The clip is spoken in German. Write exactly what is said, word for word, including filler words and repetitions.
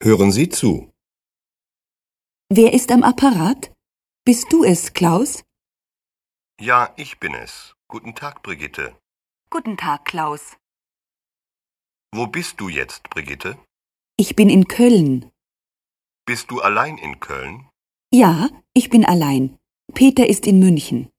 Hören Sie zu. Wer ist am Apparat? Bist du es, Klaus? Ja, ich bin es. Guten Tag, Brigitte. Guten Tag, Klaus. Wo bist du jetzt, Brigitte? Ich bin in Köln. Bist du allein in Köln? Ja, ich bin allein. Peter ist in München.